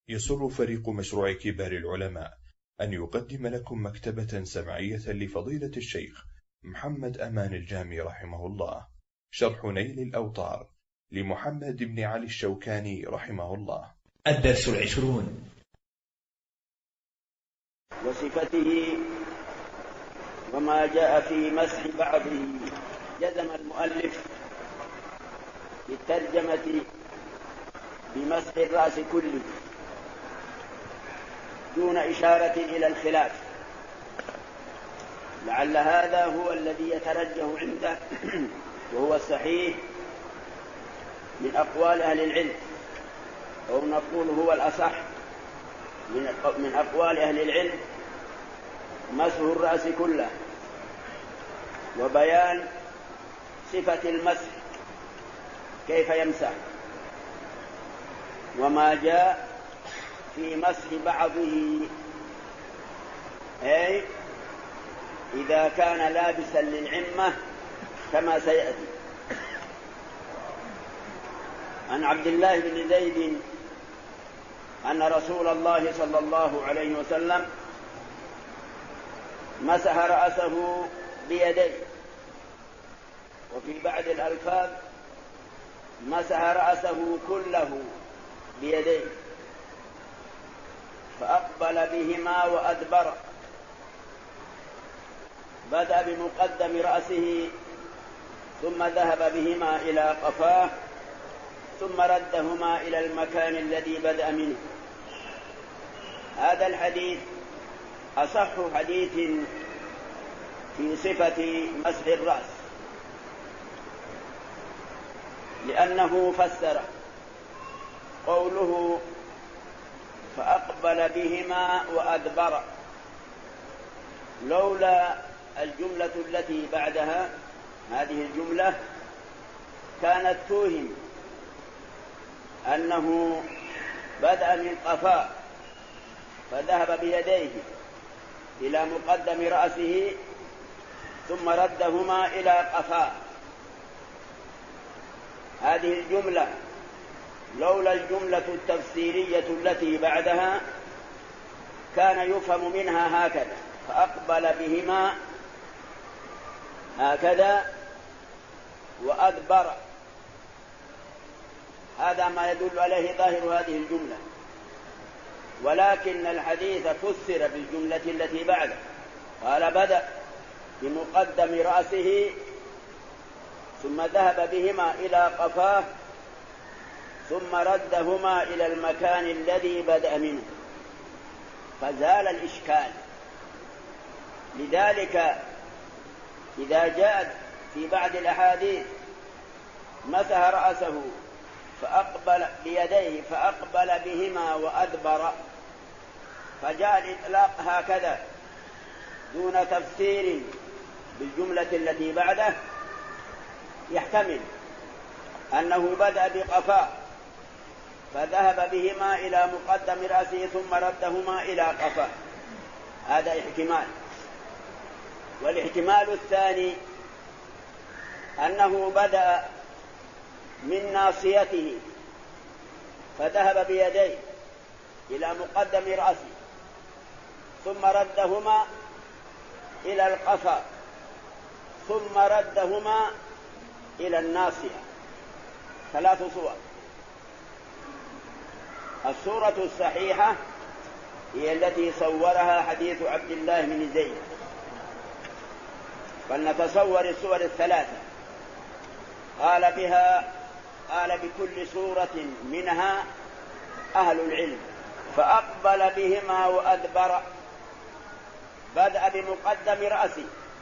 يسر فريق مشروع كبار العلماء أن يقدم لكم مكتبة سمعية لفضيلة الشيخ محمد أمان الجامي رحمه الله، شرح نيل الأوطار لمحمد بن علي الشوكاني رحمه الله. الدرس 20. وصفته وما جاء في مسح بعضه. جزم المؤلف بالترجمة بمسح الرأس كله دون إشارة إلى الخلاف، لعل هذا هو الذي يترجح عنده وهو الصحيح من أقوال أهل العلم، أو نقول هو الأصح من أقوال أهل العلم، مسح الرأس كله وبيان صفة المسح كيف يمسح، وما جاء في مسح بعضه أي إذا كان لابسا للعمة كما سيأتي. عن عبد الله بن زيد أن رسول الله صلى الله عليه وسلم مسح رأسه بيديه، وفي بعض الألفاظ مسح رأسه كله بيديه، فأقبل بهما وأدبر، بدأ بمقدم رأسه ثم ذهب بهما إلى قفاه ثم ردهما إلى المكان الذي بدأ منه. هذا الحديث أصح حديث في صفة مسح الرأس، لأنه فسر قوله فأقبل بهما وأدبر، لولا الجملة التي بعدها هذه الجملة كانت توهم أنه بدأ من قفاه فذهب بيديه إلى مقدم رأسه ثم ردهما إلى قفاه. هذه الجملة لولا الجملة التفسيرية التي بعدها كان يفهم منها هكذا، فأقبل بهما هكذا وأدبر. هذا ما يدل عليه ظاهر هذه الجملة، ولكن الحديث فسر بالجملة التي بعده، قال بدأ بمقدم رأسه ثم ذهب بهما إلى قفاه ثم ردهما إلى المكان الذي بدأ منه، فزال الإشكال. لذلك إذا جاءت في بعض الأحاديث مسح رأسه فأقبل بيديه فأقبل بهما وأدبر، فجاء الإطلاق هكذا دون تفسير بالجملة التي بعده، يحتمل أنه بدأ بقفاه فذهب بهما إلى مقدم رأسه ثم ردهما إلى قفاه، هذا احتمال. والاحتمال الثاني أنه بدأ من ناصيته فذهب بيديه إلى مقدم رأسه ثم ردهما إلى القفا ثم ردهما إلى الناصية. 3 صور. الصورة الصحيحة هي التي صورها حديث عبد الله بن زيد، فلنتصور الصور الثلاثة. قال بكل صورة منها أهل العلم. فأقبل بهما وأدبر، بدأ بمقدم رأسه،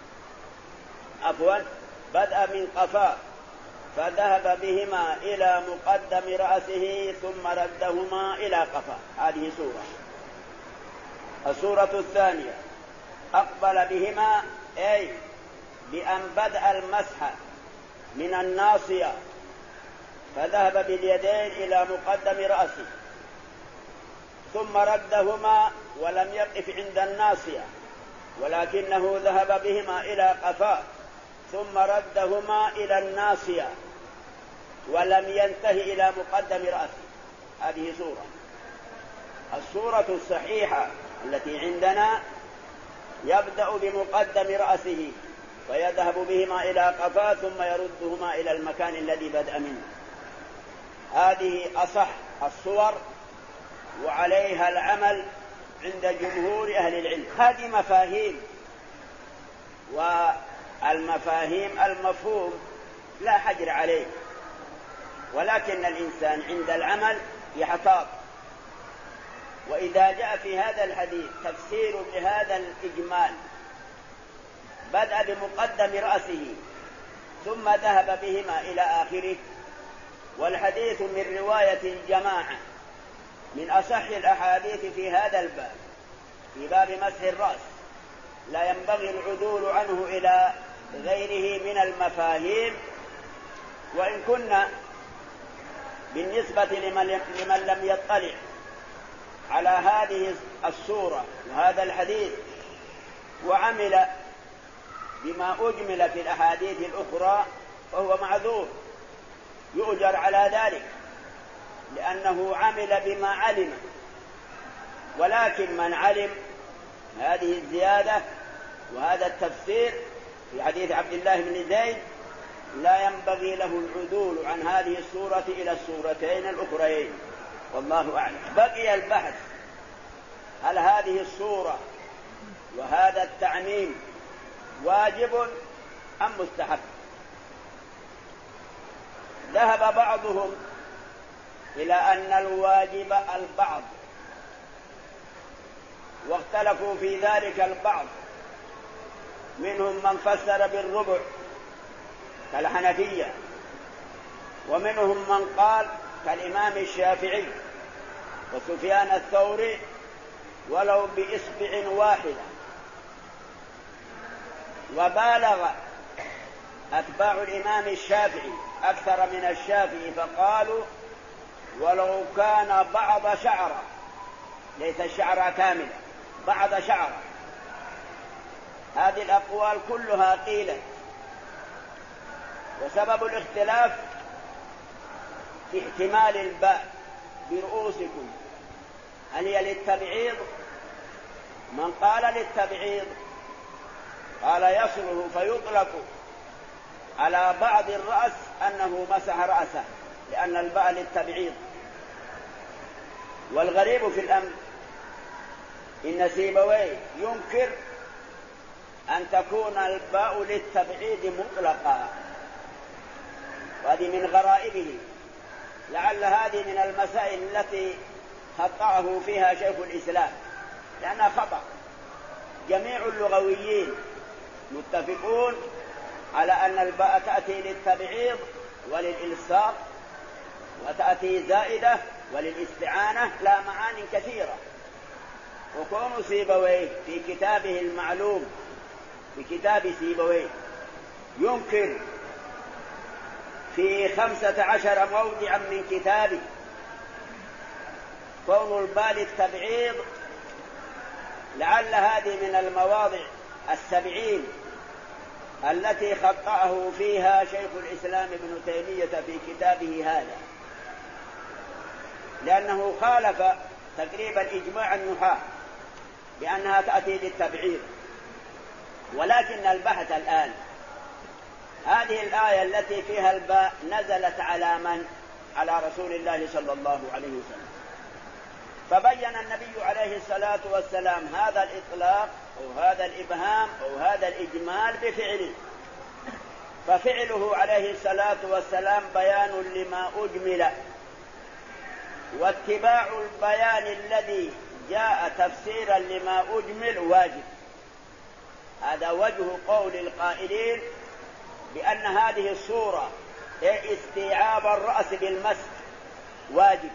بدأ من قفاه فذهب بهما إلى مقدم رأسه ثم ردهما إلى قفاه، هذه صورة. الصورة الثانية أقبل بهما أي بأن بدأ المسح من الناصية فذهب باليدين إلى مقدم رأسه ثم ردهما ولم يقف عند الناصية ولكنه ذهب بهما إلى قفاه ثم ردهما إلى الناصية ولم ينتهي إلى مقدم رأسه، هذه صورة. الصورة الصحيحة التي عندنا يبدأ بمقدم رأسه فيذهب بهما إلى قفاه ثم يردهما إلى المكان الذي بدأ منه. هذه أصح الصور وعليها العمل عند جمهور أهل العلم. هذه مفاهيم، والمفاهيم المفهوم لا حجر عليه، ولكن الإنسان عند العمل يحتاط. وإذا جاء في هذا الحديث تفسير لهذا الإجمال بدأ بمقدم رأسه ثم ذهب بهما إلى آخره، والحديث من رواية الجماعة من أصح الأحاديث في هذا الباب، في باب مسح الرأس، لا ينبغي العدول عنه إلى غيره من المفاهيم. وإن كنا بالنسبة لمن لم يطلع على هذه السورة وهذا الحديث وعمل بما أجمل في الأحاديث الأخرى فهو معذور يؤجر على ذلك، لأنه عمل بما علم. ولكن من علم هذه الزيادة وهذا التفسير في حديث عبد الله بن زيد لا ينبغي له العدول عن هذه السورة إلى السورتين الأخريين، والله أعلم. بقي البحث هل هذه السورة وهذا التعميم واجب أم مستحب؟ ذهب بعضهم إلى أن الواجب البعض، واختلفوا في ذلك البعض، منهم من فسر بالربع كالحنفية، ومنهم من قال كالإمام الشافعي وسفيان الثوري ولو بإصبع واحدة. وبالغ أتباع الإمام الشافعي أكثر من الشافعي فقالوا ولو كان بعض شعرة، ليس الشعرة كاملة، بعض شعرة. هذه الأقوال كلها قيلت، وسبب الاختلاف في احتمال الباء برؤوسكم، هل هي للتبعيض؟ من قال للتبعيض قال يصله فيطلق على بعض الرأس أنه مسح رأسه، لأن الباء للتبعيض. والغريب في الأمر إن سيبويه ينكر أن تكون الباء للتبعيض مطلقا، وهذه من غرائبه. لعل هذه من المسائل التي خطأه فيها شيخ الإسلام، لأنها خطأ. جميع اللغويين متفقون على أن الباء تأتي للتبعيض وللإلصاق، وتأتي زائدة وللاستعانة، لا معاني كثيرة. وكون سيبويه في كتابه المعلوم بكتاب سيبويه ينكر في 15 موضعا من كتابه كون الباء للتبعيض، لعل هذه من المواضع 70 التي خطأه فيها شيخ الإسلام ابن تيمية في كتابه هذا، لأنه خالف تقريبا إجماع النحاة بأنها تأتي للتبعيض. ولكن البحث الآن، هذه الآية التي فيها الباء نزلت على من؟ على رسول الله صلى الله عليه وسلم، فبين النبي عليه الصلاة والسلام هذا الإطلاق أو هذا الإبهام أو هذا الإجمال بفعله، ففعله عليه الصلاة والسلام بيان لما أجمل، واتباع البيان الذي جاء تفسيرا لما أجمل واجب. هذا وجه قول القائلين بأن هذه الصورة استيعاب الرأس بالمسح واجب،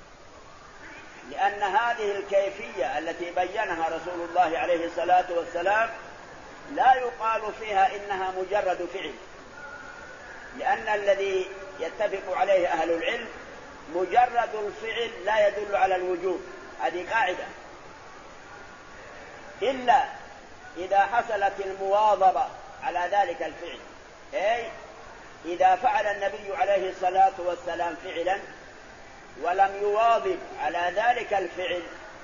لأن هذه الكيفية التي بينها رسول الله عليه الصلاة والسلام لا يقال فيها إنها مجرد فعل، لأن الذي يتفق عليه أهل العلم مجرد الفعل لا يدل على الوجوب، هذه قاعدة، إلا إذا حصلت المواظبة على ذلك الفعل، أي إذا فعل النبي عليه الصلاة والسلام فعلا ولم يواظب على ذلك الفعل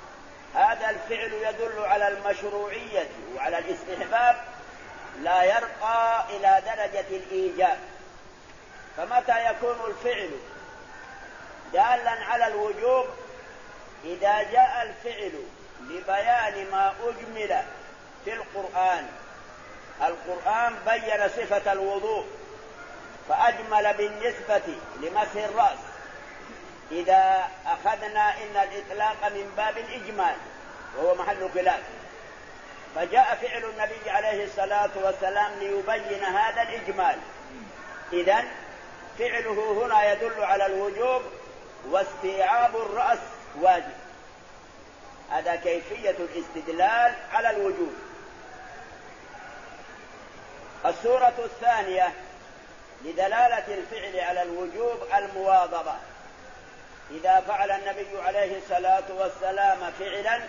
هذا الفعل يدل على المشروعية وعلى الاستحباب، لا يرقى إلى درجة الإيجاب. فمتى يكون الفعل دالا على الوجوب؟ إذا جاء الفعل لبيان ما أجمل في القرآن. القرآن بين صفة الوضوء فأجمل بالنسبة لمسح الرأس. إذا أخذنا إن الإطلاق من باب الإجمال وهو محل خلاف، فجاء فعل النبي عليه الصلاة والسلام ليبين هذا الإجمال. إذن فعله هنا يدل على الوجوب، واستيعاب الرأس واجب. هذا كيفية الاستدلال على الوجوب. السورة الثانية لدلالة الفعل على الوجوب المواظبة. إذا فعل النبي عليه الصلاة والسلام فعلا،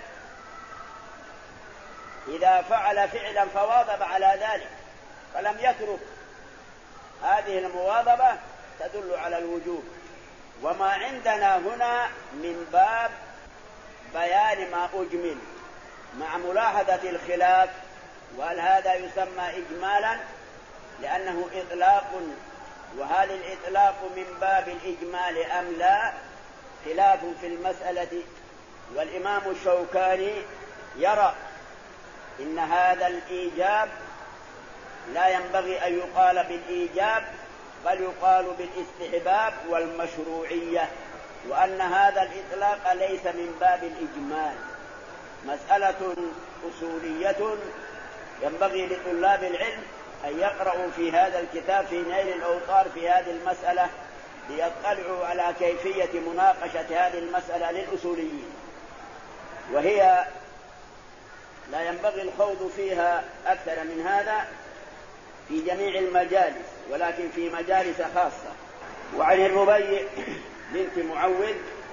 إذا فعل فعلا فواظب على ذلك فلم يترك، هذه المواظبة تدل على الوجوب. وما عندنا هنا من باب بيان ما أجمل، مع ملاحظة الخلاف، وهل هذا يسمى إجمالا لأنه إطلاق، وهل الإطلاق من باب الإجمال أم لا؟ خلاف في المسألة. والإمام الشوكاني يرى إن هذا الإيجاب لا ينبغي أن يقال بالإيجاب، بل يقال بالاستحباب والمشروعية، وأن هذا الإطلاق ليس من باب الإجمال. مسألة أصولية ينبغي لطلاب العلم أن يقرأوا في هذا الكتاب في نيل الأوطار في هذه المسألة، ليطلعوا على كيفية مناقشة هذه المسألة للأصوليين، وهي لا ينبغي الخوض فيها أكثر من هذا في جميع المجالس، ولكن في مجالس خاصة. وعن الربيع بنت معوذ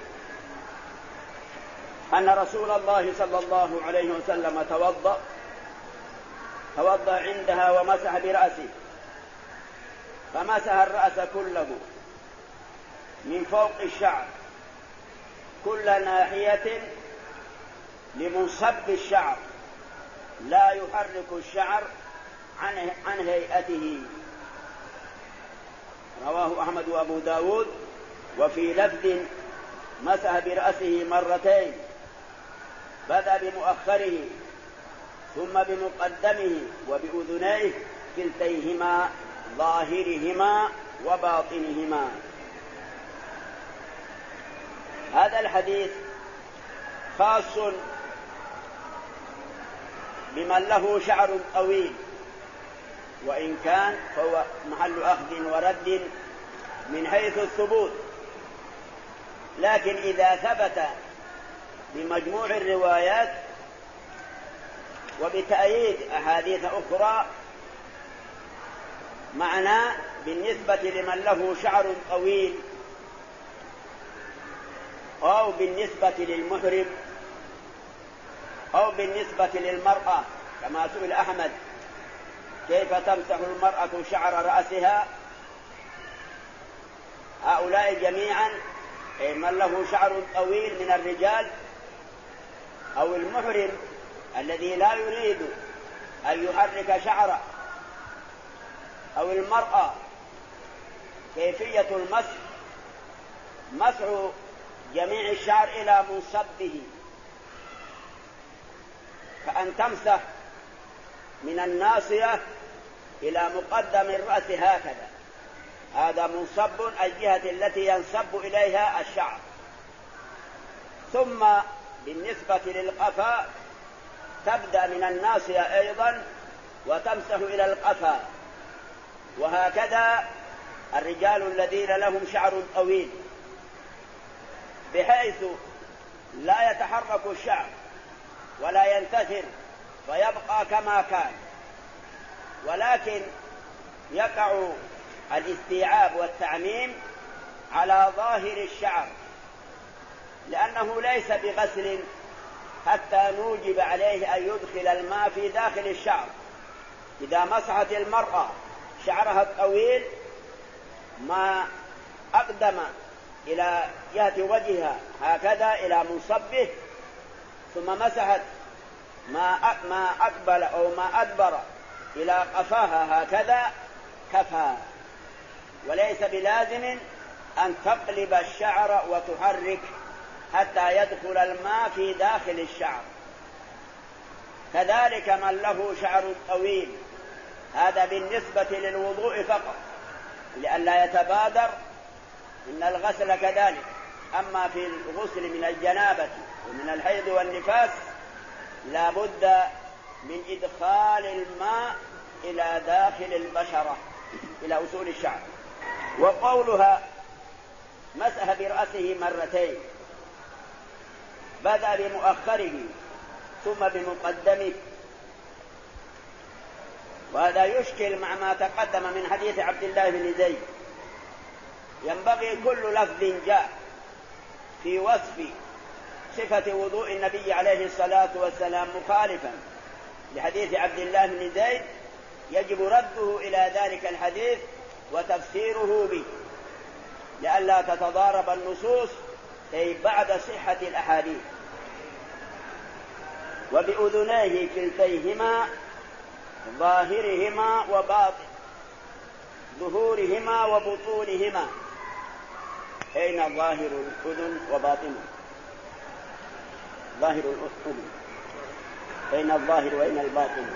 أن رسول الله صلى الله عليه وسلم توضأ عندها ومسح برأسه، فمسح الرأس كله من فوق الشعر كل ناحية لمنصب الشعر، لا يحرك الشعر عن هيئته. رواه أحمد وأبو داود. وفي لفظ مسح برأسه مرتين، بدأ بمؤخره ثم بمقدمه وبأذنيه كلتيهما ظاهرهما وباطنهما. هذا الحديث خاص بمن له شعر طويل، وإن كان فهو محل أخذ ورد من حيث الثبوت، لكن إذا ثبت بمجموع الروايات وبتأييد أحاديث أخرى معناه بالنسبة لمن له شعر طويل أو بالنسبة للمحرم أو بالنسبة للمرأة، كما سئل أحمد كيف تمسح المرأة شعر رأسها. هؤلاء جميعا أي من له شعر طويل من الرجال أو المحرم الذي لا يريد أن يحرك شعره، أو المرأة، كيفية المسح مسح جميع الشعر إلى منصبه، فأن تمسح من الناصية إلى مقدم الرأس هكذا، هذا منصب الجهة التي ينصب إليها الشعر. ثم بالنسبة للقفا تبدأ من الناصية أيضا وتمسح إلى القفا، وهكذا الرجال الذين لهم شعر طويل، بحيث لا يتحرك الشعر ولا ينتثر فيبقى كما كان، ولكن يقع الاستيعاب والتعميم على ظاهر الشعر، لأنه ليس بغسل حتى نوجب عليه أن يدخل الماء في داخل الشعر. إذا مسحت المرأة شعرها الطويل ما أقدم إلى جهة وجهها هكذا إلى منصبه، ثم مسحت ما أقبل أو ما أدبر إلى قفاها هكذا كفى، وليس بلازم أن تقلب الشعر وتحرك حتى يدخل الماء في داخل الشعر. كذلك من له شعر طويل، هذا بالنسبة للوضوء فقط لئلا يتبادر، إن الغسل كذلك. أما في الغسل من الجنابة ومن الحيض والنفاس لا بد من إدخال الماء إلى داخل البشرة إلى أصول الشعر. وقولها مسح برأسه مرتين، بدأ بمؤخره ثم بمقدمه، وهذا يشكل مع ما تقدم من حديث عبد الله بن زيد. ينبغي كل لفظ جاء في وصف صفة وضوء النبي عليه الصلاة والسلام مخالفا لحديث عبد الله بن زيد يجب رده إلى ذلك الحديث وتفسيره به، لئلا تتضارب النصوص أي بعد صحة الأحاديث. وبأذنيه كلتيهما ظاهرهما وباطن ظهورهما وبطونهما. أين ظاهر الأذن وباطنه؟ ظاهر الأذن أين الظاهر وأين الباطن؟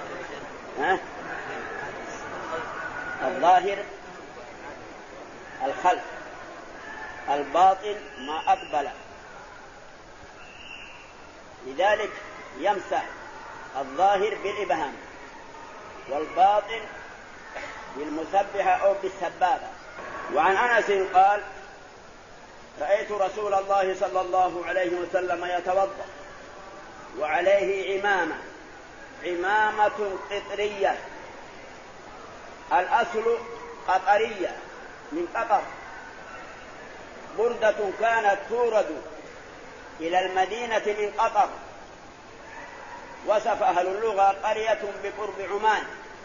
الظاهر الخلف، الباطن ما أقبل. لذلك يمسح الظاهر بالإبهام والباطن بالمسبحة أو بالسبابة. وعن أنس قال: رأيت رسول الله صلى الله عليه وسلم يتوضأ وعليه عمامة قطرية، الأصل قطرية من قطر، بردة كانت تورد إلى المدينة من قطر. وصف أهل اللغة قرية بقرب عمان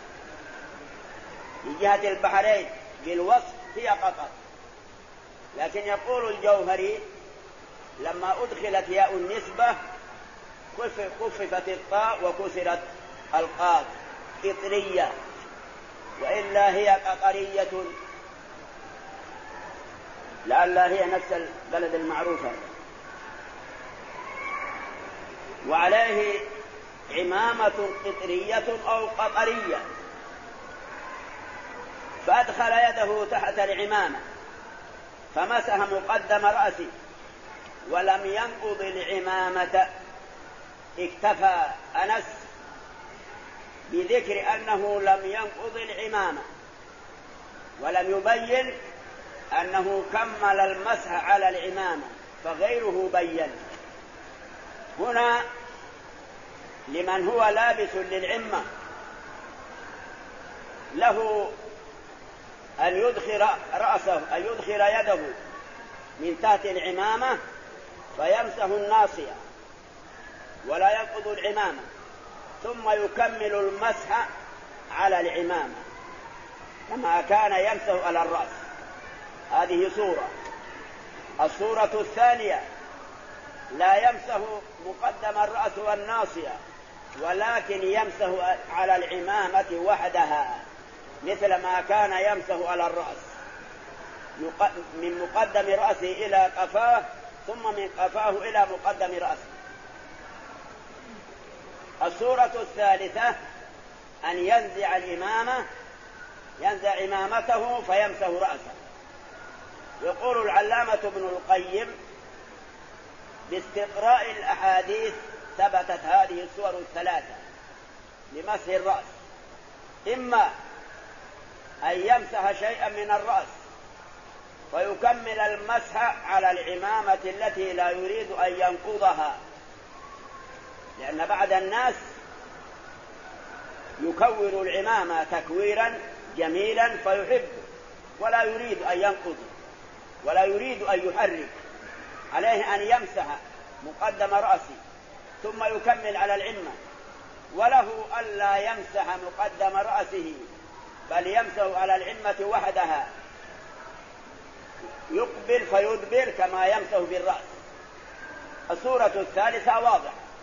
في جهة البحرين بالوصف هي قطر. لكن يقول الجوهري لما أدخلت ياء النسبة خففت الطاء وكسرت القاف، قطرية، وإلا هي قطرية، لعلها هي نفس البلد المعروفة. وعليه عمامة قطرية أو قطرية، فأدخل يده تحت العمامة فمسح مقدم رأسه ولم ينقض العمامة. اكتفى أنس بذكر أنه لم ينقض العمامة ولم يبين أنه كمل المسح على العمامة، فغيره بين. هنا لمن هو لابس للعمة له أن يدخل رأسه، أن يدخل يده من تحت العمامة فيمسح الناصية ولا ينقض العمامة، ثم يكمل المسح على العمامة كما كان يمسح على الرأس. هذه صورة. الصورة الثانية: لا يمسح مقدم الرأس والناصية، ولكن يمسح على العمامة وحدها مثل ما كان يمسح على الرأس، من مقدم رأسه إلى قفاه، ثم من قفاه إلى مقدم رأسه. الصورة الثالثة أن ينزع الإمامة، ينزع إمامته فيمسح رأسه. يقول العلامة ابن القيم: باستقراء الأحاديث ثبتت هذه الصور الثلاثة لمسح الرأس: إما أن يمسح شيئا من الرأس فيكمل المسح على العمامة التي لا يريد أن ينقضها، لأن بعض الناس يكور العمامة تكويرا جميلا فيحب ولا يريد أن ينقض ولا يريد أن يحرك. عليه أن يمسح مقدم رأسه ثم يكمل على العمة، وله ألا يمسح مقدم رأسه بل يمسح على العمة وحدها، يقبل فيدبر كما يمسح بالرأس. الصورة الثالثة واضحة،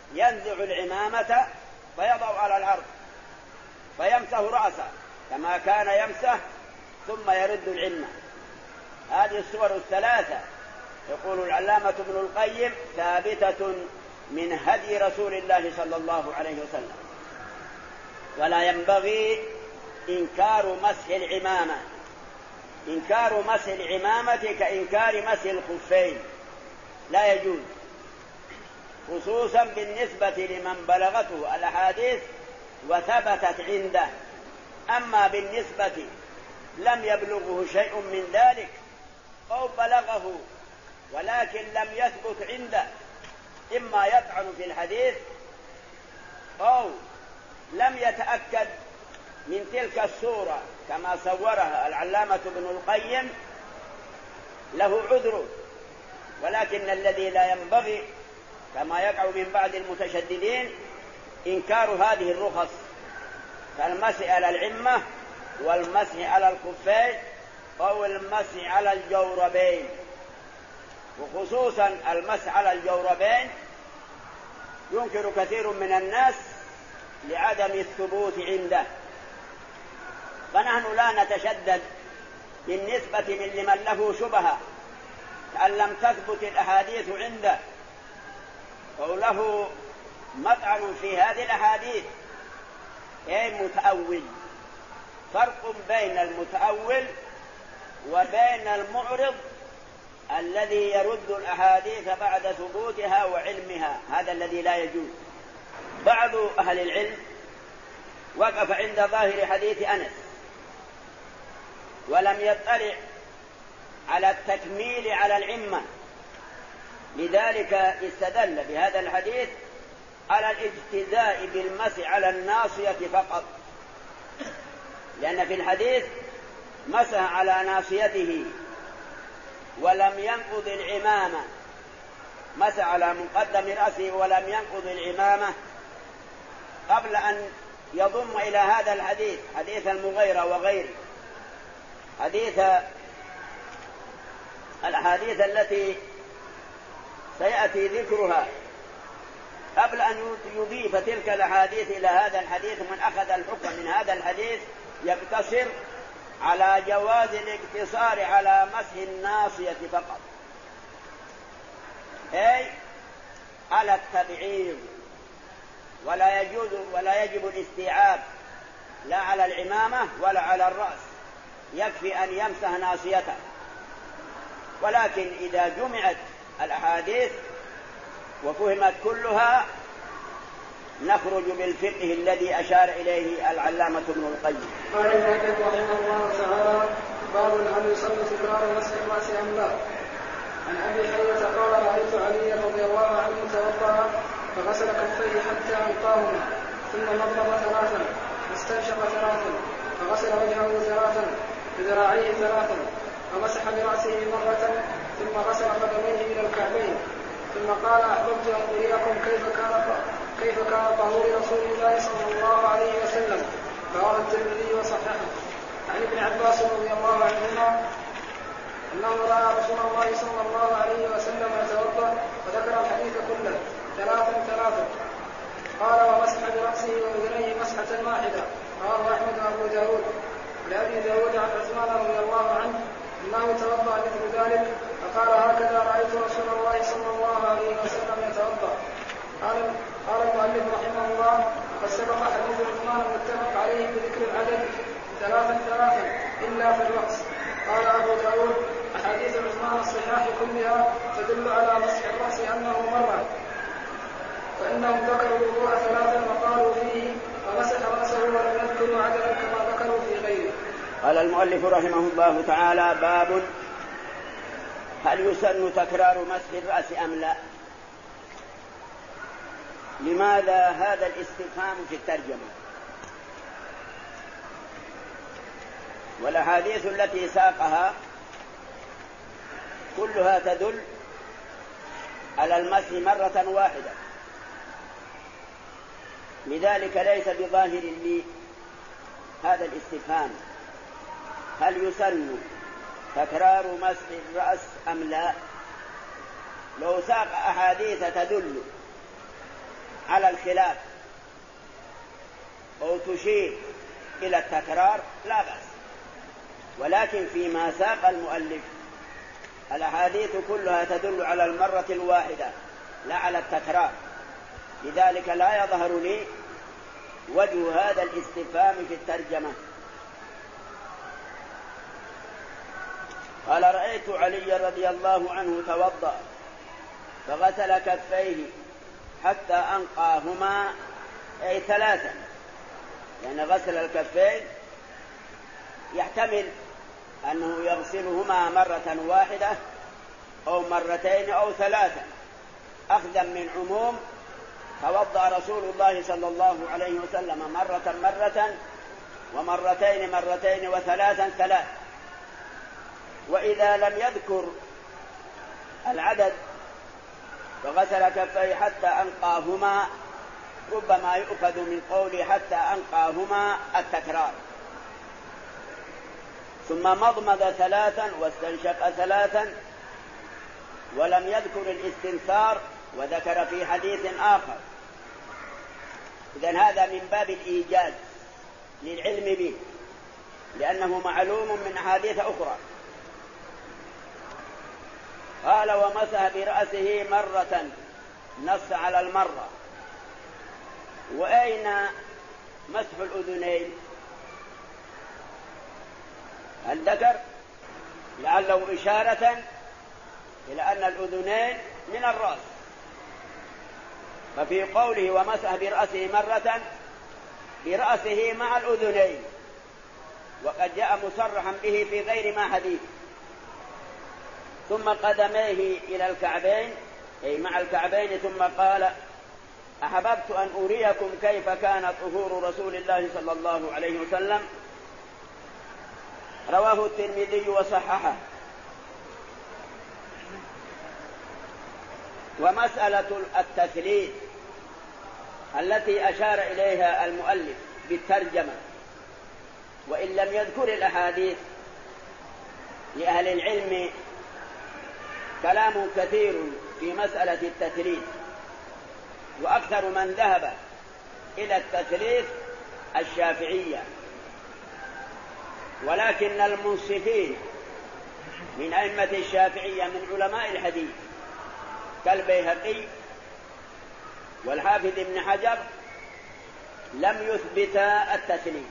ينزع العمامة فيضع على الأرض فيمسح رأسه كما كان يمسح ثم يرد العمة. هذه الصور الثلاثة يقول العلامة ابن القيم ثابتة من هدي رسول الله صلى الله عليه وسلم، ولا ينبغي إنكار مسح العمامة. إنكار مسح العمامة كإنكار مسح الخفين، لا يجوز، خصوصا بالنسبة لمن بلغته الأحاديث وثبتت عنده. أما بالنسبة لم يبلغه شيء من ذلك أو بلغه ولكن لم يثبت عنده، إما يطعن في الحديث أو لم يتأكد من تلك الصورة كما صورها العلامة ابن القيم، له عذر. ولكن الذي لا ينبغي كما يقع من بعض المتشددين إنكار هذه الرخص كالمسح على العمة والمسح على الخفين أو المسح على الجوربين، وخصوصا المسح على الجوربين ينكر كثير من الناس لعدم الثبوت عنده. فنحن لا نتشدد بالنسبة لمن له شبهة أن لم تثبت الأحاديث عنده أو له مطعن في هذه الأحاديث، أي متأول. فرق بين المتأول وبين المعرض الذي يرد الأحاديث بعد ثبوتها وعلمها، هذا الذي لا يجوز. بعض أهل العلم وقف عند ظاهر حديث أنس ولم يطلع على التكميل على العمة، لذلك استدل بهذا الحديث على الاجتزاء بالمسح على الناصية فقط، لأن في الحديث مسح على ناصيته ولم ينقض العمامة، مسح على مقدم رأسه ولم ينقض العمامة، قبل أن يضم إلى هذا الحديث حديث المغيرة وغيره، الأحاديث التي سيأتي ذكرها. قبل أن يضيف تلك الأحاديث إلى هذا الحديث، من أخذ الحكم من هذا الحديث يقتصر على جواز الاقتصار على مسح الناصية فقط، أي على التبعيض، ولا يجب الاستيعاب لا على العمامة ولا على الرأس، يكفي أن يمسح ناصيته. ولكن إذا جمعت الأحاديث وفهمت كلها نخرج بالفقه الذي أشار إليه العلامة ابن القيم. قال المؤلف رحمه الله تعالى: باب هل يصلي تكرار مسح الرأس أم لا؟ عن أبي حنيفة قال: رأيت عليا رضي الله عنه توضأ فغسل كفيه حتى ألقاهما، ثم مضمض ثلاثا واستنشق ثلاثا، فغسل وجهه ثلاثا بذراعيه ثلاثا، ومسح برأسه مرة، ثم غسل قدميه إلى الكعبين، ثم قال: أحببت أن أريكم كيف كان طهور رسول الله صلى الله عليه وسلم. رواه الترمذي وصححه. عن ابن عباس رضي الله عنهما أنه رأى رسول الله صلى الله عليه وسلم يتوضأ، وذكر الحديث كله ثلاثا. قال: ومسح برأسه وأذنيه مسحة واحدة. رواه أحمد وأبو داود. لأبي داود عن عثمان رضي الله عنه أنه توضأ مثل ذلك، فقال: هكذا رأيت رسول الله صلى الله عليه وسلم يتوضأ. قال المؤلف رحمه الله: وقد سبق حديث عثمان المتفق عليه بذكر العدد ثلاثا إلا في الرأس. قال أبو داود: أحاديث عثمان الصحاح كلها تدل على مسح الرأس أنه مرة، فإنهم ذكروا الوضوء ثلاثا وقالوا فيه ومسح رأسه ولم يذكروا عددا كما ذكروا في غيره. قال المؤلف رحمه الله تعالى: باب هل يسن تكرار مسح الرأس أم لا؟ لماذا هذا الاستفهام في الترجمة؟ والأحاديث التي ساقها كلها تدل على المسح مرة واحدة، لذلك ليس بظاهر لي هذا الاستفهام هل يسن تكرار مسح الرأس أم لا. لو ساق أحاديث تدل على الخلاف أو تشير إلى التكرار لا بأس، ولكن فيما ساق المؤلف الأحاديث كلها تدل على المرة الواحدة لا على التكرار، لذلك لا يظهر لي وجه هذا الاستفهام في الترجمة. قال: رأيت علي رضي الله عنه توضأ فغسل كفيه حتى أنقاهما، أي 3، يعني غسل الكفين يحتمل أنه يغسلهما مرة واحدة أو مرتين أو 3، أخذا من عموم توضأ رسول الله صلى الله عليه وسلم مرة ومرتين مرتين و3 وإذا لم يذكر العدد فغسل كفيه حتى أنقاهما، ربما يؤخذ من قوله حتى أنقاهما التكرار. ثم مضمض 3 واستنشق 3، ولم يذكر الاستنثار وذكر في حديث آخر. إذن هذا من باب الإيجاز للعلم به، لأنه معلوم من أحاديث أخرى. قال: ومسح برأسه مرة، نص على المرة. وأين مسح الأذنين؟ هل ذكر؟ لعله إشارة إلى أن الأذنين من الرأس، ففي قوله ومسح برأسه مرة برأسه مع الأذنين، وقد جاء مصرحا به في غير ما حديث. ثم قدميه إلى الكعبين، أي مع الكعبين، ثم قال: أحببت أن أريكم كيف كان طهور رسول الله صلى الله عليه وسلم. رواه الترمذي وصححه. ومسألة التثليث التي أشار إليها المؤلف بالترجمة، وإن لم يذكر الأحاديث، لأهل العلم كلام كثير في مسألة التثليث، وأكثر من ذهب إلى التثليث الشافعية، ولكن المنصفين من أئمة الشافعية من علماء الحديث كالبيهقي والحافظ ابن حجر لم يثبتا التثليث.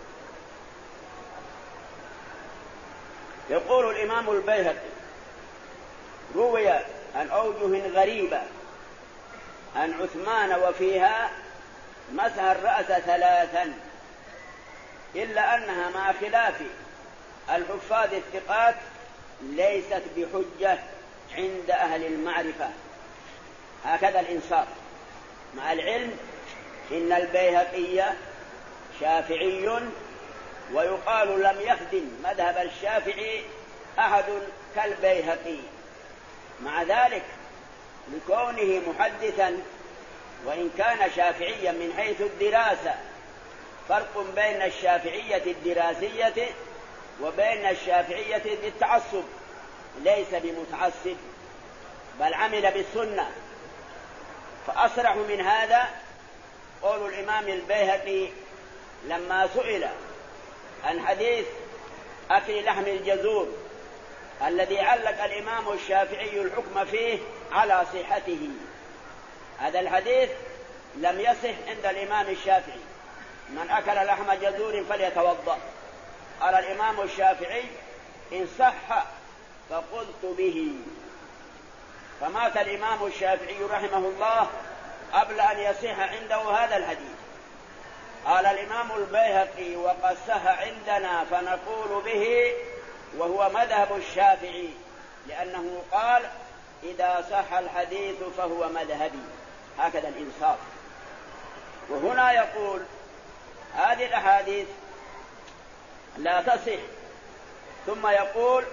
يقول الإمام البيهقي: روي عن أوجه غريبة عن عثمان وفيها مسح الرأس 3، إلا أنها مع خلاف الحفاظ الثقات ليست بحجة عند أهل المعرفة. هكذا الإنصاف، مع العلم إن البيهقي شافعي، ويقال لم يخدم مذهب الشافعي أحد كالبيهقي، مع ذلك لكونه محدثا وإن كان شافعيا من حيث الدراسة. فرق بين الشافعية الدراسية وبين الشافعية بالتعصب، ليس بمتعصب بل عمل بالسنة. فأصرح من هذا قول الإمام البيهقي لما سئل عن حديث أكل لحم الجزور الذي علق الإمام الشافعي الحكم فيه على صحته. هذا الحديث لم يصح عند الإمام الشافعي: من أكل لحم جزور فليتوضأ. قال الإمام الشافعي: إن صح فقلت به. فمات الإمام الشافعي رحمه الله قبل أن يصح عنده هذا الحديث. قال الإمام البيهقي: وقد صح عندنا فنقول به، وهو مذهب الشافعي، لأنه قال: إذا صح الحديث فهو مذهبي. هكذا الإنصاف. وهنا يقول: هذه الأحاديث لا تصح، ثم يقول: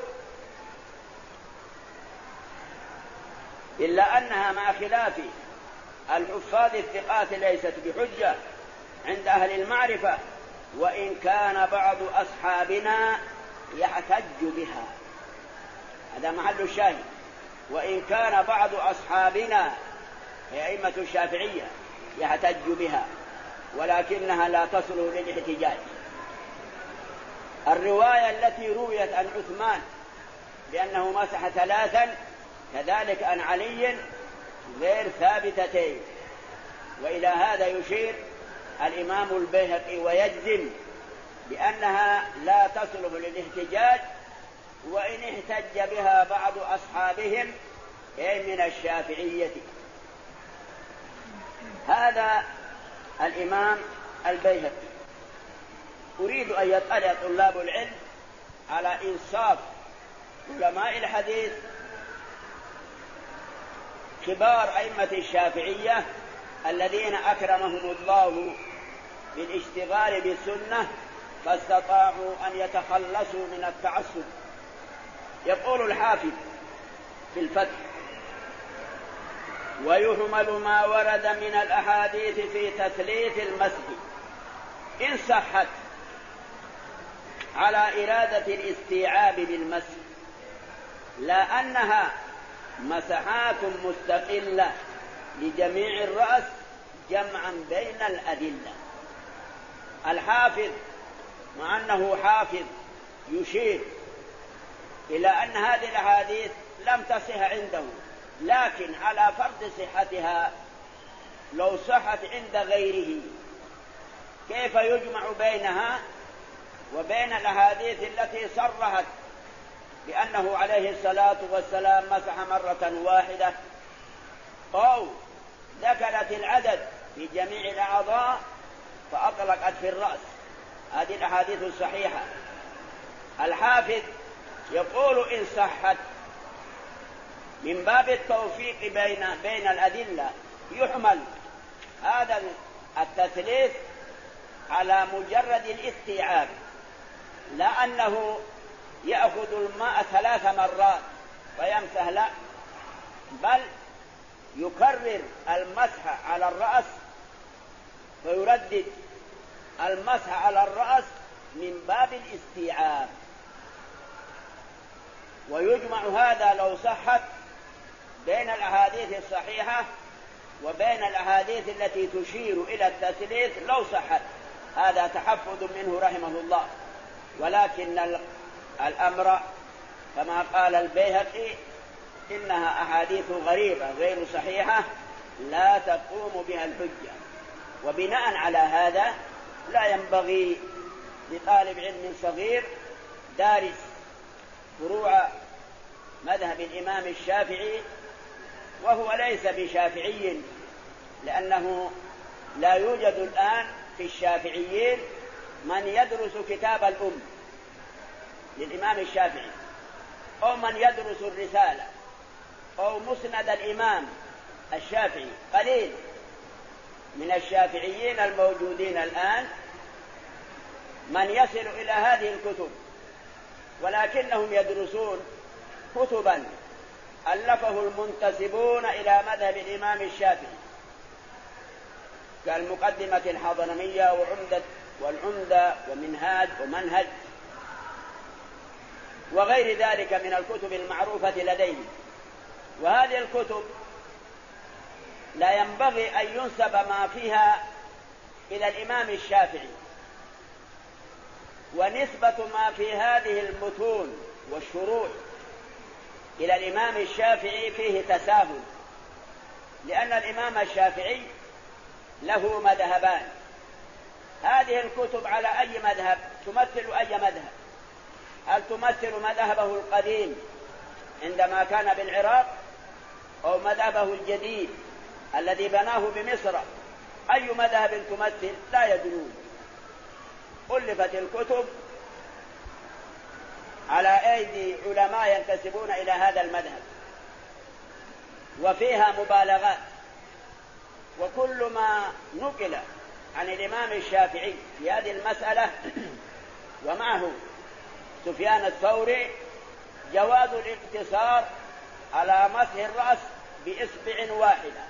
إلا أنها مع خلاف الحفاظ الثقات ليست بحجة عند أهل المعرفة، وإن كان بعض أصحابنا يحتج بها. هذا محل الشاهد. وإن كان بعض أصحابنا، هي أئمة الشافعية، يحتج بها، ولكنها لا تصل للاحتجاج. الرواية التي رويت عن عثمان بأنه مسح 3 كذلك عن علي غير ثابتتين، وإلى هذا يشير الإمام البيهقي ويجزم بأنها لا تصلح للاحتجاج، وإن احتج بها بعض أصحابهم أي من الشافعية. هذا الإمام البيهقي. أريد أن يطلع طلاب العلم على إنصاف علماء الحديث كبار أئمة الشافعية الذين أكرمهم الله بالاشتغال بالسنة فاستطاعوا أن يتخلصوا من التعصب. يقول الحافظ في الفتح: ويحمل ما ورد من الأحاديث في تثليث المسح إن صحت على إرادة الاستيعاب بالمسح، لا أنها مسحات مستقلة لجميع الرأس جمعا بين الأدلة. الحافظ مع أنه حافظ يشير إلى أن هذه الأحاديث لم تصح عنده، لكن على فرض صحتها لو صحت عند غيره كيف يجمع بينها وبين الأحاديث التي صرحت بأنه عليه الصلاة والسلام مسح مرة واحدة، أو ذكرت العدد في جميع الأعضاء فأطلقت في الرأس. هذه الأحاديث الصحيحة. الحافظ يقول إن صحت من باب التوفيق بين الأدلة يحمل هذا التثليث على مجرد الاستيعاب، لا أنه يأخذ الماء 3 مرات فيمسح، لا، بل يكرر المسح على الرأس ويردد المسح على الرأس من باب الاستيعاب. ويجمع هذا لو صحت بين الأحاديث الصحيحة وبين الأحاديث التي تشير إلى التثليث لو صحت. هذا تحفظ منه رحمه الله، ولكن الأمر كما قال البيهقي إنها أحاديث غريبة غير صحيحة لا تقوم بها الحجة. وبناء على هذا لا ينبغي لطالب علم صغير دارس فروع مذهب الإمام الشافعي وهو ليس بشافعي، لأنه لا يوجد الآن في الشافعيين من يدرس كتاب الأم للإمام الشافعي، أو من يدرس الرسالة أو مسند الإمام الشافعي. قليل من الشافعيين الموجودين الآن من يصل إلى هذه الكتب، ولكنهم يدرسون كتبا ألفه المنتسبون إلى مذهب الإمام الشافعي كالمقدمة الحضرمية والعمدة ومنهاج ومنهج وغير ذلك من الكتب المعروفة لديهم. وهذه الكتب لا ينبغي أن ينسب ما فيها إلى الإمام الشافعي، ونسبة ما في هذه المتون والشروح إلى الإمام الشافعي فيه تساهل، لأن الإمام الشافعي له مذهبان. هذه الكتب على أي مذهب تمثل أي مذهب؟ هل تمثل مذهبه القديم عندما كان بالعراق، أو مذهبه الجديد الذي بناه بمصر؟ أي مذهب تمثل؟ لا يدرون. ألفت الكتب على أيدي علماء ينتسبون إلى هذا المذهب، وفيها مبالغات. وكل ما نقل عن الإمام الشافعي في هذه المسألة ومعه سفيان الثوري جواز الاقتصار على مسح الرأس بإصبع واحدة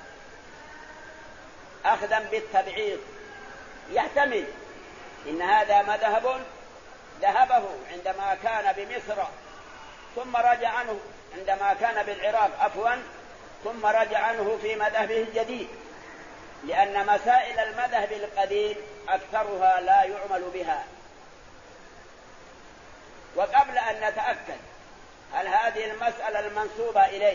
أخذا بالتبعيض. يحتمل إن هذا مذهب ذهبه عندما كان بمصر ثم رجع عنه عندما كان بالعراق ثم رجع عنه في مذهبه الجديد. لأن مسائل المذهب القديم أكثرها لا يعمل بها. وقبل أن نتأكد هل هذه المسألة المنسوبة إليه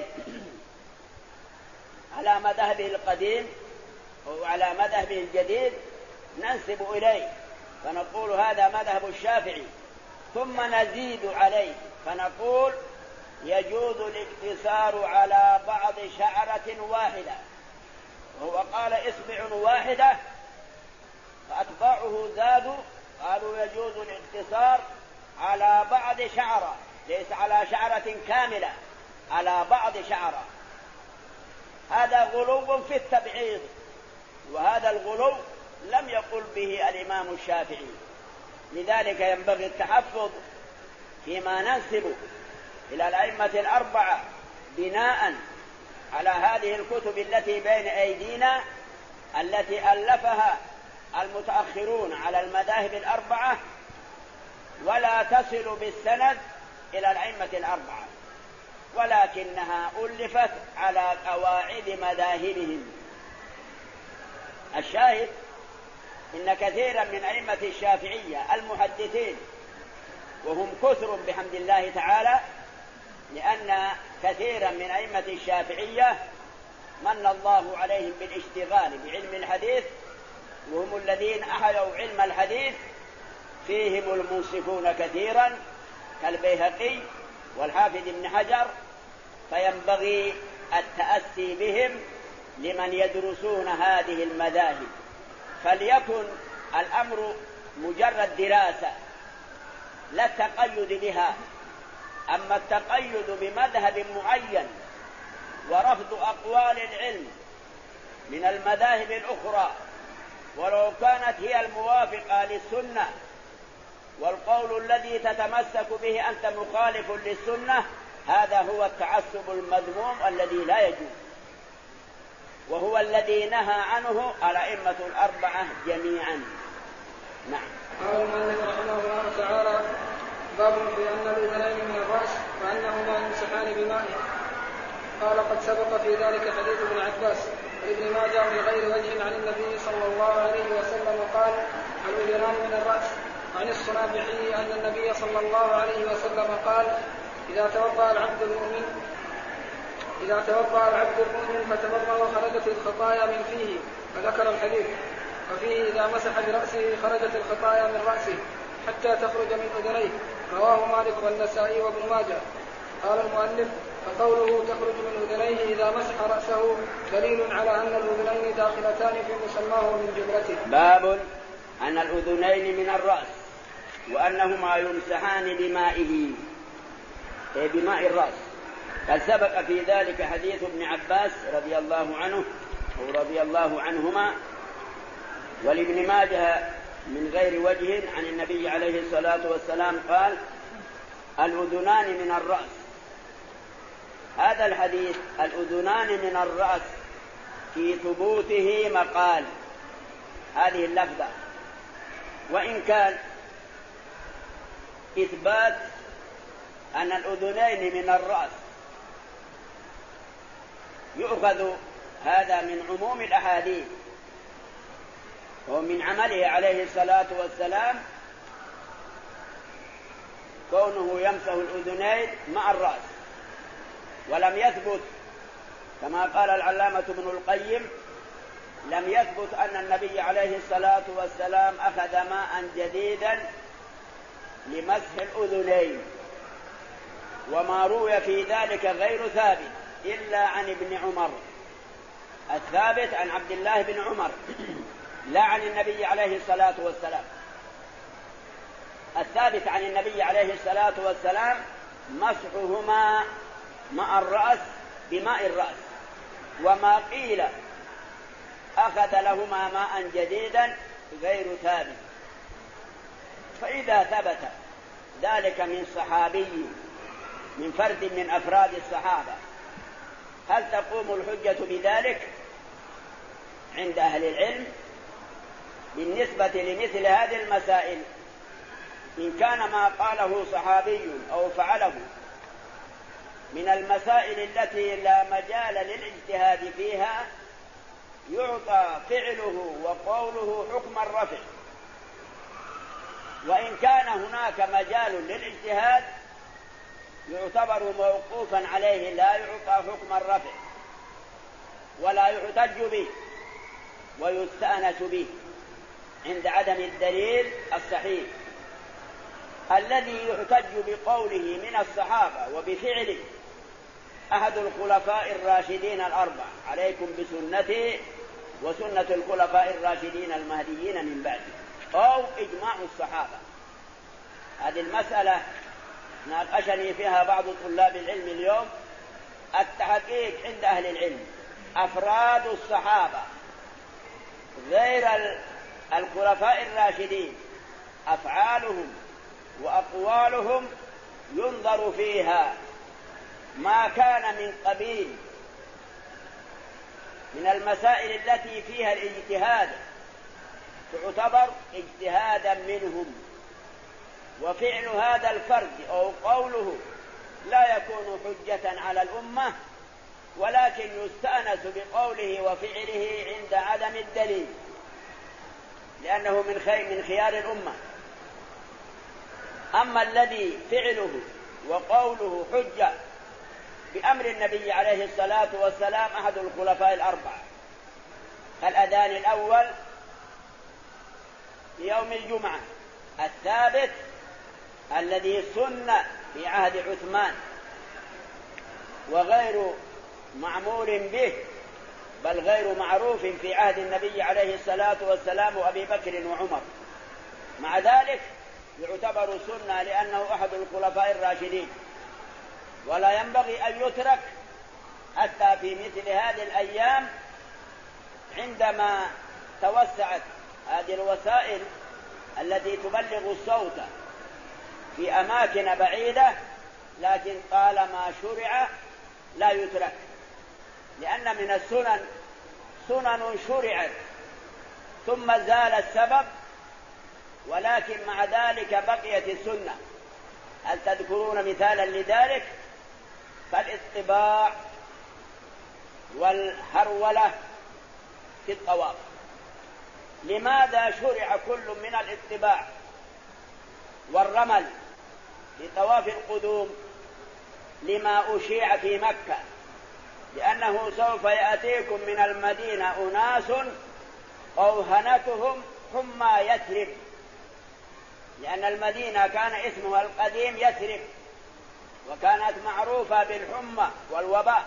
على مذهبه القديم أو على مذهبه الجديد ننسب إليه فنقول هذا مذهب الشافعي، ثم نزيد عليه فنقول يجوز الاقتصار على بعض شعرة واحدة، وهو قال إصبع واحدة فأتباعه زادوا قالوا يجوز الاقتصار على بعض شعرة، ليس على شعرة كاملة، على بعض شعرة. هذا غلو في التبعيض، وهذا الغلو لم يقل به الإمام الشافعي. لذلك ينبغي التحفظ فيما ننسب إلى الأئمة الأربعة بناء على هذه الكتب التي بين أيدينا التي ألفها المتأخرون على المذاهب الأربعة، ولا تصل بالسند إلى الأئمة الأربعة، ولكنها ألفت على قواعد مذاهبهم. الشاهد إن كثيرا من أئمة الشافعية المحدثين، وهم كثر بحمد الله تعالى، لأن كثيرا من أئمة الشافعية من الله عليهم بالاشتغال بعلم الحديث، وهم الذين أحيوا علم الحديث، فيهم المنصفون كثيرا كالبيهقي والحافظ ابن حجر، فينبغي التأسي بهم لمن يدرسون هذه المذاهب. فليكن الأمر مجرد دراسة لا التقيد بها. أما التقيد بمذهب معين ورفض أقوال العلم من المذاهب الأخرى ولو كانت هي الموافقة للسنة، والقول الذي تتمسك به أنت مخالف للسنة، هذا هو التعصب المذموم الذي لا يجوز، وهو الذي نهى عنه الأئمة الأربعة جميعا. نعم. قال المؤلف رحمه الله تعالى: باب في أن الأذنين من الرأس وأنهما يمسحان بمائه. قال: قد سبق في ذلك حديث ابن عباس وابن ماجه من غير وجه عن النبي صلى الله عليه وسلم قال: الأذنان من الرأس. عن الصنابحي أن النبي صلى الله عليه وسلم قال: إذا توضأ العبد المؤمن فتبرأ وخرجت الخطايا من فيه، فذكر الحديث. وفيه: إذا مسح برأسه خرجت الخطايا من رأسه حتى تخرج من أذنيه. رواه مالك والنسائي وابن ماجه. قال المؤلف: فقوله تخرج من أذنيه إذا مسح رأسه دليل على أن الأذنين داخلتان في مسماه من جملته. باب أن الأذنين من الرأس وأنهما يمسحان بمائه، أي بماء الرأس. قد سبق في ذلك حديث ابن عباس رضي الله عنه أو رضي الله عنهما، ولابن ماجه من غير وجه عن النبي عليه الصلاة والسلام قال: الأذنان من الرأس. هذا الحديث الأذنان من الرأس في ثبوته مقال هذه اللفظة، وإن كان إثبات أن الأذنين من الرأس يؤخذ هذا من عموم الأحاديث ومن عمله عليه الصلاة والسلام كونه يمسح الأذنين مع الرأس، ولم يثبت كما قال العلامة ابن القيم لم يثبت أن النبي عليه الصلاة والسلام أخذ ماء جديدا لمسح الأذنين، وما روي في ذلك غير ثابت إلا عن ابن عمر. الثابت عن عبد الله بن عمر لا عن النبي عليه الصلاة والسلام. الثابت عن النبي عليه الصلاة والسلام مسحهما مع الرأس بماء الرأس، وما قيل أخذ لهما ماء جديدا غير ثابت. فإذا ثبت ذلك من صحابي من فرد من أفراد الصحابة، هل تقوم الحجة بذلك عند أهل العلم؟ بالنسبة لمثل هذه المسائل إن كان ما قاله صحابي أو فعله من المسائل التي لا مجال للاجتهاد فيها، يعطى فعله وقوله حكم الرفع، وإن كان هناك مجال للاجتهاد يعتبر موقوفا عليه، لا يعطى حكم الرفع ولا يحتج به ويستأنس به عند عدم الدليل الصحيح. الذي يحتج بقوله من الصحابة وبفعله أحد الخلفاء الراشدين الأربعة، عليكم بسنتي وسنة الخلفاء الراشدين المهديين من بعدي، أو إجماع الصحابة. هذه المسألة ناقشني فيها بعض طلاب العلم اليوم. التحقيق عند أهل العلم أفراد الصحابة غير الخلفاء الراشدين أفعالهم وأقوالهم ينظر فيها ما كان من قبيل من المسائل التي فيها الاجتهاد تعتبر اجتهادا منهم، وفعل هذا الفرد أو قوله لا يكون حجة على الأمة، ولكن يستأنس بقوله وفعله عند عدم الدليل، لأنه من خيار الأمة. أما الذي فعله وقوله حجة بأمر النبي عليه الصلاة والسلام أحد الخلفاء الأربعة، الأذان الأول يوم الجمعة الثابت الذي سن في عهد عثمان وغير معمول به، بل غير معروف في عهد النبي عليه الصلاة والسلام وأبي بكر وعمر، مع ذلك يعتبر سنة لأنه أحد الخلفاء الراشدين، ولا ينبغي أن يترك حتى في مثل هذه الأيام عندما توسعت هذه الوسائل التي تبلغ الصوت في أماكن بعيدة، لكن طالما شرع لا يترك، لأن من السنن سنن شرعت ثم زال السبب، ولكن مع ذلك بقيت السنة. هل تذكرون مثالا لذلك؟ فالإطباع والهرولة في الطواف. لماذا شرع كل من الإطباع والرمل في طواف القدوم؟ لما أشيع في مكة، لأنه سوف يأتيكم من المدينة أناس أوهنتهم حمى يثرب، لأن المدينة كان اسمها القديم يثرب، وكانت معروفة بالحمى والوباء.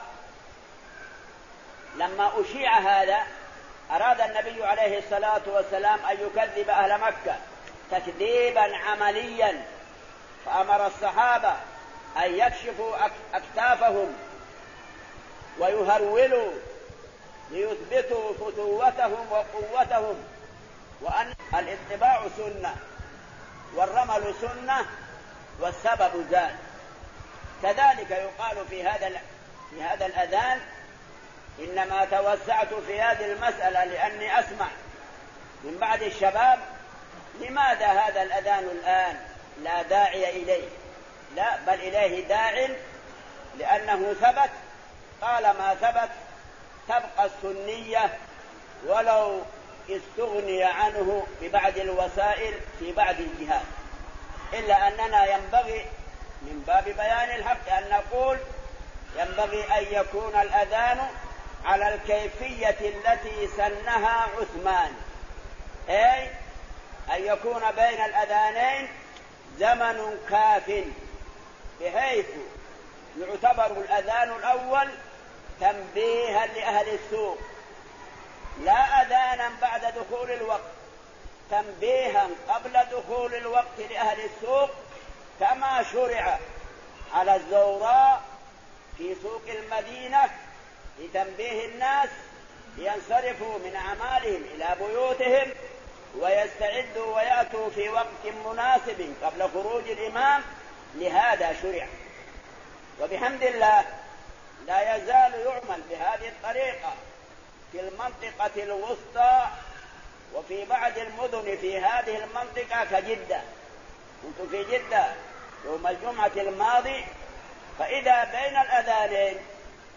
لما أشيع هذا أراد النبي عليه الصلاة والسلام أن يكذب أهل مكة تكذيبا عمليا، فأمر الصحابة أن يكشفوا أكتافهم ويهرولوا ليثبتوا فتوتهم وقوتهم، وأن الاتباع سنة والرمل سنة والسبب زاد. كذلك يقال في هذا الأذان، إنما توسعت في هذه المسألة لأني أسمع من بعض الشباب لماذا هذا الأذان الآن لا داعي إليه؟ لا، بل إليه داع، لأنه ثبت. طالما ثبت تبقى السنية ولو استغني عنه ببعض الوسائل في بعض الجهات، إلا أننا ينبغي من باب بيان الحق أن نقول ينبغي أن يكون الأذان على الكيفية التي سنها عثمان، أي أن يكون بين الأذانين زمن كاف، بحيث يعتبر الأذان الأول تنبيها لأهل السوق، لا أذانا بعد دخول الوقت، تنبيها قبل دخول الوقت لأهل السوق، كما شرع على الزوراء في سوق المدينة لتنبيه الناس لينصرفوا من أعمالهم إلى بيوتهم ويستعدوا ويأتوا في وقت مناسب قبل خروج الإمام. لهذا شرع، وبحمد الله لا يزال يعمل بهذه الطريقة في المنطقة الوسطى وفي بعض المدن في هذه المنطقة كجدة. كنت في جدة يوم الجمعة الماضي، فإذا بين الأذانين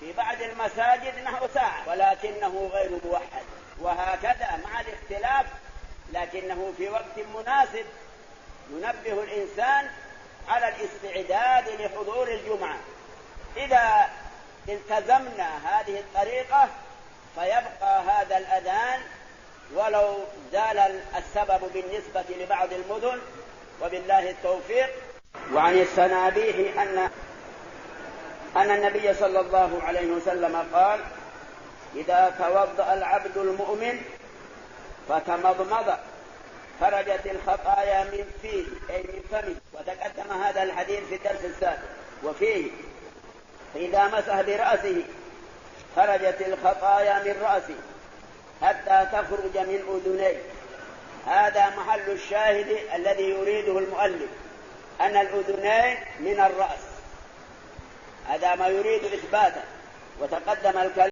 في بعض المساجد نحو ساعة ولكنه غير موحد، وهكذا مع الاختلاف لكنه في وقت مناسب ينبه الإنسان على الاستعداد لحضور الجمعة. إذا التزمنا هذه الطريقة فيبقى هذا الأذان ولو زال السبب بالنسبة لبعض المدن، وبالله التوفيق. وعن السنابيح أن النبي صلى الله عليه وسلم قال: إذا توضأ العبد المؤمن فتمضمض خرجت الخطايا من فيه أي من فمه، وتقدم هذا الحديث في الدرس السابق. وفيه: إذا مسح برأسه خرجت الخطايا من رأسه حتى تخرج من أذنيه. هذا محل الشاهد الذي يريده المؤلف، أن الأذنين من الرأس، هذا ما يريد إثباته. وتقدم الكلام